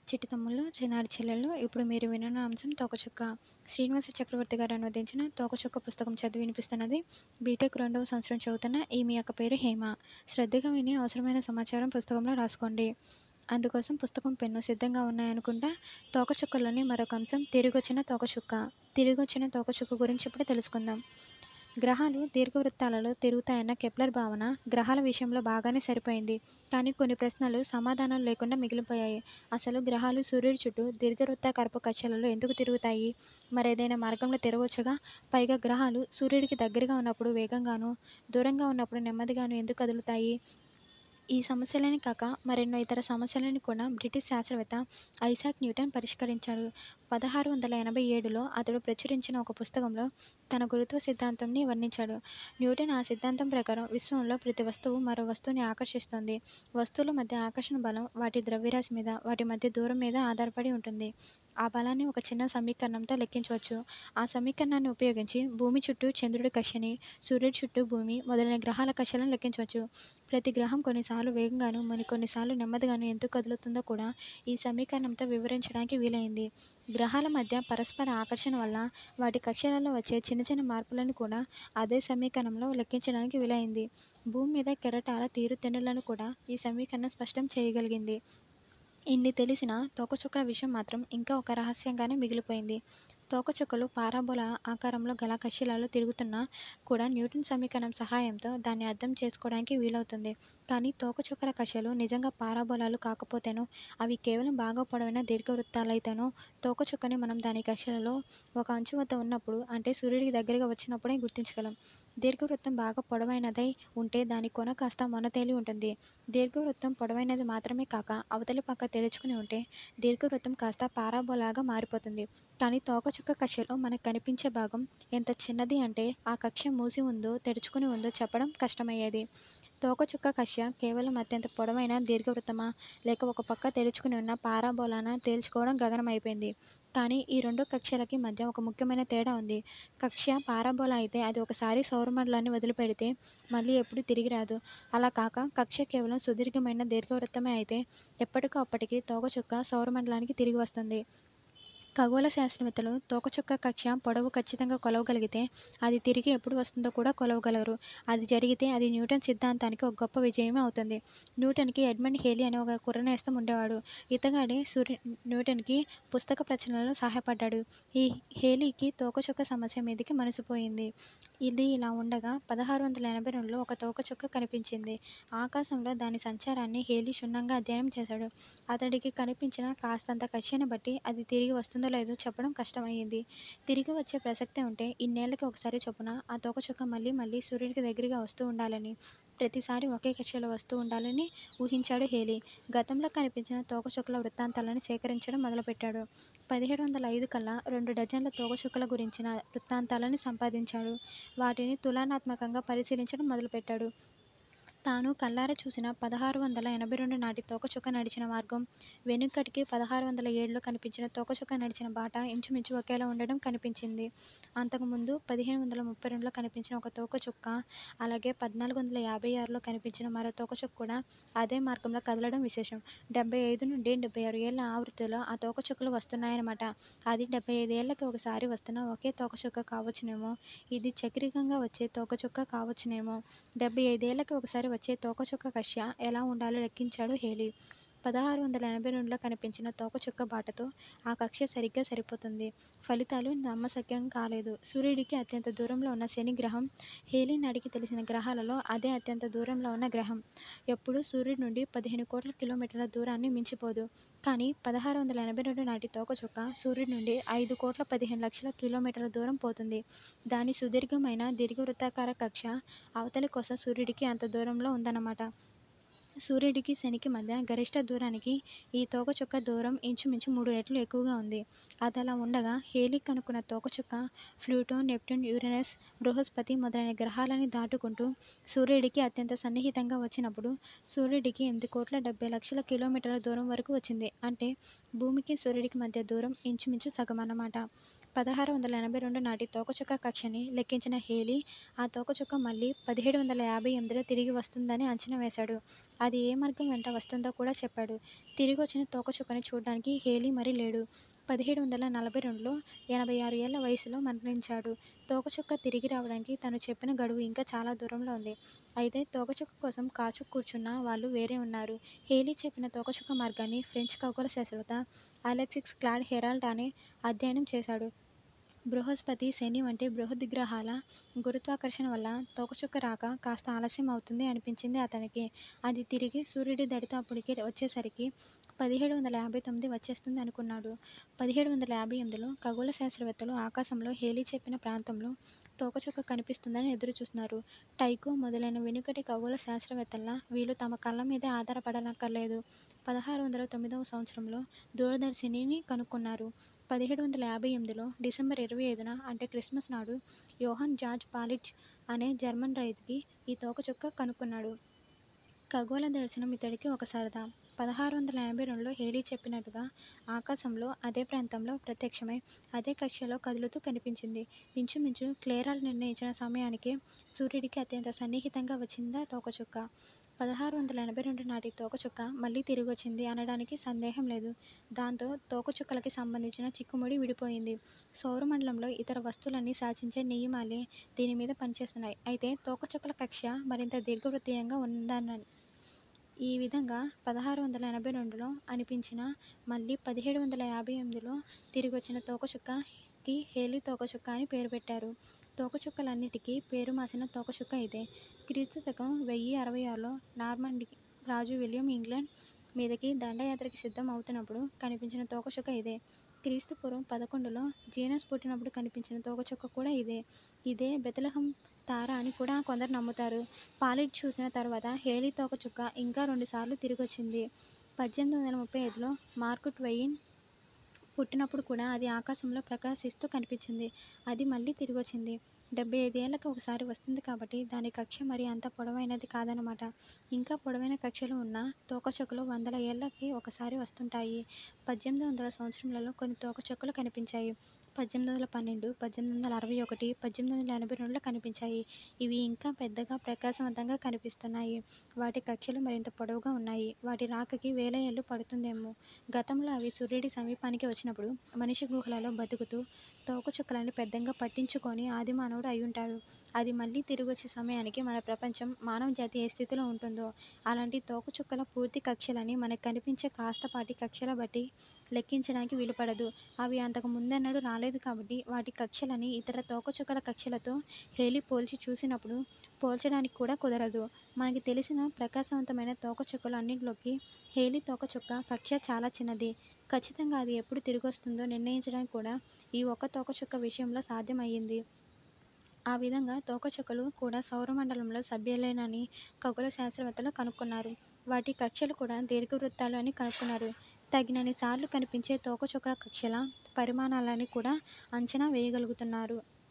చిట్టి తమ్ముళ్ళు, చిన్నారి చెల్లెళ్ళు ఇప్పుడు మీరు విననున్న అంశం తోకచుక్క. శ్రీనివాస చక్రవర్తి గారు అనువదించిన తోకచుక్క పుస్తకం చదివి వినిపిస్తున్నది బీటెక్ 2వ సంవత్సరం చదువుతున్న ఈ మీ అక్క పేరు హేమ. శ్రద్ధగా విని అవసరమైన సమాచారం పుస్తకంలో రాసుకోండి. అందుకోసం పుస్తకం, పెన్ను సిద్ధంగా ఉన్నాయనుకుంటా. తోకచుక్కలోని మరొక అంశం తిరిగొచ్చిన తోకచుక్క. తిరిగొచ్చిన తోకచుక్క గురించి ఇప్పుడు తెలుసుకుందాం. గ్రహాలు దీర్ఘవృత్తాలలో తిరుగుతాయన్న కెప్లర్ భావన గ్రహాల విషయంలో బాగానే సరిపోయింది. కానీ కొన్ని ప్రశ్నలు సమాధానాలు లేకుండా మిగిలిపోయాయి. అసలు గ్రహాలు సూర్యుడి చుట్టూ దీర్ఘవృత్తాకారపు కక్ష్యలలో ఎందుకు తిరుగుతాయి? మరేదైనా మార్గంలో తిరగవచ్చుగా? పైగా గ్రహాలు సూర్యుడికి దగ్గరగా ఉన్నప్పుడు వేగంగానూ, దూరంగా ఉన్నప్పుడు నెమ్మదిగానూ ఎందుకు కదులుతాయి? ఈ సమస్యలనే కాక మరెన్నో ఇతర సమస్యలను కూడా బ్రిటిష్ శాస్త్రవేత్త ఐసాక్ న్యూటన్ పరిష్కరించాడు. 1687లో అతడు ప్రచురించిన ఒక పుస్తకంలో తన గురుత్వ సిద్ధాంతంని వర్ణించాడు. న్యూటన్ ఆ సిద్ధాంతం ప్రకారం విశ్వంలో ప్రతి వస్తువు మరో వస్తువుని ఆకర్షిస్తుంది. వస్తువుల మధ్య ఆకర్షణ బలం వాటి ద్రవ్యరాశి మీద, వాటి మధ్య దూరం మీద ఆధారపడి ఉంటుంది. ఆ బలాన్ని ఒక చిన్న సమీకరణంతో లెక్కించవచ్చు. ఆ సమీకరణాన్ని ఉపయోగించి భూమి చుట్టూ చంద్రుడి కక్ష్యని, సూర్యుడి చుట్టూ భూమి మొదలైన గ్రహాల కక్ష్యలను లెక్కించవచ్చు. ప్రతి గ్రహం కొన్నిసార్లు వేగంగానూ, మరికొన్నిసార్లు నెమ్మదిగానూ ఎందుకు కదులుతుందో కూడా ఈ సమీకరణంతో వివరించడానికి వీలైంది. గ్రహాల మధ్య పరస్పర ఆకర్షణ వల్ల వాటి కక్ష్యలలో వచ్చే చిన్న చిన్న మార్పులను కూడా అదే సమీకరణంలో లెక్కించడానికి వీలైంది. భూమి మీద కెరటాల తీరుతెన్నులను కూడా ఈ సమీకరణం స్పష్టం చేయగలిగింది. ఇన్ని తెలిసినా తోకచుక్కల విషయం మాత్రం ఇంకా ఒక రహస్యంగానే మిగిలిపోయింది. తోకచుక్కలు పారాబోలా ఆకారంలో గల కక్ష్యలలో తిరుగుతున్నా కూడా న్యూటన్ సమీకరణం సహాయంతో దాన్ని అర్థం చేసుకోవడానికి వీలవుతుంది. కానీ తోకచుక్కల కక్ష్యలు నిజంగా పారాబోలాలు కాకపోతేనో, అవి కేవలం బాగా పొడవైన దీర్ఘవృత్తాలైతేనో తోకచుక్కని మనం దాని కక్ష్యలలో ఒక అంచు వద్ద ఉన్నప్పుడు, అంటే సూర్యుడికి దగ్గరగా వచ్చినప్పుడే గుర్తించగలం. దీర్ఘవృత్తం బాగా పొడవైనదై ఉంటే దాని కొన కాస్త మొనతేలి ఉంటుంది. దీర్ఘవృత్తం పొడవైనది మాత్రమే కాక అవతలి పక్క తెరుచుకుని ఉంటే దీర్ఘవృత్తం కాస్త పారాబోలాగా మారిపోతుంది. కానీ తోకచుక్క కక్ష్యలో మనకు కనిపించే భాగం ఎంత చిన్నది అంటే ఆ కక్ష్య మూసి ఉందో, తెరుచుకుని ఉందో చెప్పడం కష్టమయ్యేది. తోకచుక్క కక్ష్య కేవలం అత్యంత పొడవైన దీర్ఘవృత్తమా, లేక ఒక పక్క తెరుచుకుని ఉన్న పారాబోలానా తేల్చుకోవడం గగనమైపోయింది. కానీ ఈ రెండు కక్ష్యలకి మధ్య ఒక ముఖ్యమైన తేడా ఉంది. కక్ష్య పారాబోలా అయితే అది ఒకసారి సౌరమండలాన్ని వదిలిపెడితే మళ్ళీ ఎప్పుడూ తిరిగి రాదు. అలా కాక కక్ష్య కేవలం సుదీర్ఘమైన దీర్ఘవృత్తమే అయితే ఎప్పటికో అప్పటికి తోకచుక్క సౌరమండలానికి తిరిగి వస్తుంది. ఖగోళ శాస్త్రవేత్తలు తోకచుక్క కక్ష్య పొడవు ఖచ్చితంగా కొలవగలిగితే అది తిరిగి ఎప్పుడు వస్తుందో కూడా కొలవగలరు. అది జరిగితే అది న్యూటన్ సిద్ధాంతానికి ఒక గొప్ప విజయమే అవుతుంది. న్యూటన్కి ఎడ్మండ్ హేలీ అనే ఒక కుర్రనేస్తం ఉండేవాడు. ఇతగాడే న్యూటన్కి పుస్తక ప్రచురణలో సహాయపడ్డాడు. ఈ హేలీకి తోకచుక్క సమస్య మీదికి మనసు పోయింది. ఇది ఇలా ఉండగా 1682లో ఒక తోకచుక్క కనిపించింది. ఆకాశంలో దాని సంచారాన్ని హేలీ క్షుణ్ణంగా అధ్యయనం చేశాడు. అతడికి కనిపించిన కాస్తంత కక్ష్యని బట్టి అది తిరిగి వస్తుందో లేదో చెప్పడం కష్టమయ్యింది. తిరిగి వచ్చే ప్రసక్తే ఉంటే ఇన్నేళ్లకి ఒకసారి చొప్పున ఆ తోకచుక్క మళ్ళీ మళ్ళీ సూర్యుడికి దగ్గరగా వస్తూ ఉండాలని, ప్రతిసారి ఒకే కక్ష్యలో వస్తూ ఉండాలని ఊహించాడు హేలీ. గతంలో కనిపించిన తోకచుక్కల వృత్తాంతాలని సేకరించడం మొదలుపెట్టాడు. 1705 కల్లా 2 డజన్ల తోకచుక్కల గురించిన వృత్తాంతాలని సంపాదించాడు. వాటిని తులనాత్మకంగా పరిశీలించడం మొదలుపెట్టాడు. తాను కళ్ళారా చూసిన 1682 నాటి తోకచుక్క నడిచిన మార్గం, వెనుకటికి 1607లో కనిపించిన తోకచుక్క నడిచిన బాట ఇంచుమించు ఒకేలా ఉండడం కనిపించింది. అంతకుముందు 1532లో కనిపించిన ఒక తోకచుక్క, అలాగే 1456లో కనిపించిన మరో తోకచుక్క కూడా అదే మార్గంలో కదలడం విశేషం. 75 నుండి 76 ఏళ్ల ఆవృత్తిలో ఆ తోకచుక్కలు వస్తున్నాయన్నమాట. అది 75 ఏళ్లకి ఒకసారి వస్తున్న ఒకే తోకచుక్క కావచ్చునేమో. ఇది చక్రీయంగా వచ్చే తోకచుక్క కావచ్చునేమో. 75 ఏళ్లకి ఒకసారి వచ్చే తోకచుక్క కక్ష్య ఎలా ఉండాలో లెక్కించాడు హేలీ. 1682లో కనిపించిన తోకచుక్క బాటతో ఆ కక్ష్య సరిగ్గా సరిపోతుంది. ఫలితాలు నమ్మశక్యం కాలేదు. సూర్యుడికి అత్యంత దూరంలో ఉన్న శని గ్రహం హేలీని అడిగి తెలిసిన గ్రహాలలో అదే అత్యంత దూరంలో ఉన్న గ్రహం. ఎప్పుడూ సూర్యుడి నుండి 15 కోట్ల కిలోమీటర్ల దూరాన్ని మించిపోదు. కానీ 1682 నాటి తోకచుక్క సూర్యుడి నుండి 5,15,00,000 కిలోమీటర్ల దూరం పోతుంది. దాని సుదీర్ఘమైన దీర్ఘవృత్తాకార కక్ష్య అవతలి కొస సూర్యుడికి అంత దూరంలో ఉందన్నమాట. సూర్యుడికి శనికి మధ్య గరిష్ట దూరానికి ఈ తోకచుక్క దూరం ఇంచుమించు 3 రెట్లు ఎక్కువగా ఉంది. అదలా ఉండగా హేలీ కనుక్కున్న తోకచుక్క ప్లూటో, నెప్ట్యూన్, యురేనస్, బృహస్పతి మొదలైన గ్రహాలని దాటుకుంటూ సూర్యుడికి అత్యంత సన్నిహితంగా వచ్చినప్పుడు సూర్యుడికి 8,70,00,000 కిలోమీటర్ల దూరం వరకు వచ్చింది. అంటే భూమికి సూర్యుడికి మధ్య దూరం ఇంచుమించు సగం అన్నమాట. 1682 నాటి తోకచుక్క కక్షని లెక్కించిన హేలీ ఆ తోకచుక్క మళ్లీ 1758లో తిరిగి వస్తుందని అంచనా వేశాడు. అది ఏ మార్గం వెంట వస్తుందో కూడా చెప్పాడు. తిరిగొచ్చిన తోకచుక్కని చూడ్డానికి హేలీ మరి లేడు. 1742లో 86 ఏళ్ల వయసులో మరణించాడు. తోకచుక్క తిరిగి రావడానికి తను చెప్పిన గడువు ఇంకా చాలా దూరంలో ఉంది. అయితే తోకచుక్క కోసం కాచు కూర్చున్న వాళ్ళు వేరే ఉన్నారు. హేలీ చెప్పిన తోకచుక్క మార్గాన్ని ఫ్రెంచ్ ఖగోళ శాస్త్రవేత్త అలెక్సిస్ క్లాడ్ హెరాల్డ్ అధ్యయనం చేశాడు. బృహస్పతి, శని వంటి బృహద్గ్రహాల గురుత్వాకర్షణ వల్ల తోకచుక్క రాక కాస్త ఆలస్యం అవుతుంది అనిపించింది అతనికి. అది తిరిగి సూర్యుడి దరిదాపులకి వచ్చేసరికి 1759 వచ్చేస్తుంది అనుకున్నాడు. 1758లో ఖగోళ శాస్త్రవేత్తలు ఆకాశంలో హేలీ చెప్పిన ప్రాంతంలో తోకచుక్క కనిపిస్తుందని ఎదురుచూస్తున్నారు. టైకో మొదలైన వెనుకటి ఖగోళ శాస్త్రవేత్తల్లా వీళ్ళు తమ కళ్ల మీదే ఆధారపడనక్కర్లేదు. 1609వ సంవత్సరంలో దూరదర్శినిని కనుక్కున్నారు. 1758లో డిసెంబర్ 25న అంటే క్రిస్మస్ నాడు యోహాన్ జార్జ్ పాలిట్జ్ అనే జర్మన్ రైతుకి ఈ తోకచుక్క కనుక్కున్నాడు. ఖగోళ దర్శనం ఇతడికి ఒక సరదా. 1682లో హేలీ చెప్పినట్టుగా ఆకాశంలో అదే ప్రాంతంలో ప్రత్యక్షమై అదే కక్షలో కదులుతూ కనిపించింది. ఇంచుమించు క్లెరాల్డ్ నిర్ణయించిన సమయానికే సూర్యుడికి అత్యంత సన్నిహితంగా వచ్చిందా తోకచుక్క. 1682 నాటి తోకచుక్క మళ్లీ తిరిగొచ్చింది అనడానికి సందేహం లేదు. దాంతో తోకచుక్కలకి సంబంధించిన చిక్కుముడి విడిపోయింది. సౌరమండలంలో ఇతర వస్తువులన్నీ శాసించే నియమాలే దీని మీద పనిచేస్తున్నాయి. అయితే తోకచుక్కల కక్ష్య మరింత దీర్ఘవృత్తాకారంగా ఉందన్న ఈ విధంగా 1682లో అనిపించినా మళ్లీ 1758లో తిరిగొచ్చిన తోకచుక్కకి హేలీ తోకచుక్క అని పేరు పెట్టారు. తోకచుక్కలన్నిటికీ పేరుమాసిన తోకచుక్క ఇదే. క్రీస్తు శకం 1066లో నార్మండీ రాజు విలియం ఇంగ్లాండ్ మీదకి దండయాత్రకి సిద్ధం అవుతున్నప్పుడు కనిపించిన తోకచుక్క ఇదే. క్రీస్తు పూర్వం 11లో జీనస్ పుట్టినప్పుడు కనిపించిన తోకచుక్క కూడా ఇదే. ఇదే బెత్లెహేం తార అని కూడా కొందరు నమ్ముతారు. పాలిట్జ్ చూసిన తర్వాత హేలీ తోకచుక్క ఇంకా 2 సార్లు తిరిగొచ్చింది. 1835లో మార్క్ ట్వెయిన్ పుట్టినప్పుడు కూడా అది ఆకాశంలో ప్రకాశిస్తూ కనిపించింది. అది మళ్లీ తిరిగొచ్చింది. 75 ఏళ్లకి ఒకసారి వస్తుంది కాబట్టి దాని కక్ష్య మరీ అంత పొడవైనది కాదన్నమాట. ఇంకా పొడవైన కక్ష్యలు ఉన్న తోకచుక్కలు వందల ఏళ్లకి ఒకసారి వస్తుంటాయి. 1800ల సంవత్సరాలలో కొన్ని తోకచుక్కలు కనిపించాయి. 1812, 1861, 1882లో కనిపించాయి. ఇవి ఇంకా పెద్దగా ప్రకాశవంతంగా కనిపిస్తున్నాయి. వాటి కక్ష్యలు మరింత పొడవుగా ఉన్నాయి. వాటి రాకకి వేల ఏళ్లు పడుతుందేమో. గతంలో అవి సూర్యుడి సమీపానికి వచ్చినప్పుడు మనిషి గుహలలో బతుకుతూ తోకచుక్కలని పెద్దగా పట్టించుకోని ఆదిమానవుడు అయ్యుంటాడు. అది మళ్లీ తిరిగొచ్చే సమయానికి మన ప్రపంచం, మానవజాతి ఏ స్థితిలో ఉంటుందో. అలాంటి తోకచుక్కల పూర్తి కక్ష్యలని మనకి కనిపించే కాస్తపాటి కక్ష్యల బట్టి లెక్కించడానికి వీలుపడదు. అవి అంతకు ముందెన్నడూ రాలేదు కాబట్టి వాటి కక్ష్యలని ఇతర తోకచుక్కల కక్ష్యలతో హేలీ పోల్చి చూసినప్పుడు పోల్చడానికి కూడా కుదరదు. మనకి తెలిసిన ప్రకాశవంతమైన తోకచుక్కలు అన్నింటిలోకి హేలీ తోకచుక్క కక్ష్య చాలా చిన్నది. ఖచ్చితంగా అది ఎప్పుడు తిరిగొస్తుందో నిర్ణయించడానికి కూడా ఈ ఒక్క తోకచుక్క విషయంలో సాధ్యం అయ్యింది. ఆ విధంగా తోకచుక్కలు కూడా సౌరమండలంలో సభ్యులేనని ఖగోళ శాస్త్రవేత్తలు కనుక్కున్నారు. వాటి కక్ష్యలు కూడా దీర్ఘవృత్తాలు అని కనుక్కున్నారు. తగినన్ని సార్లు కనిపించే తోకచుక్కల కక్ష్యల పరిమాణాలని కూడా అంచనా వేయగలుగుతున్నారు.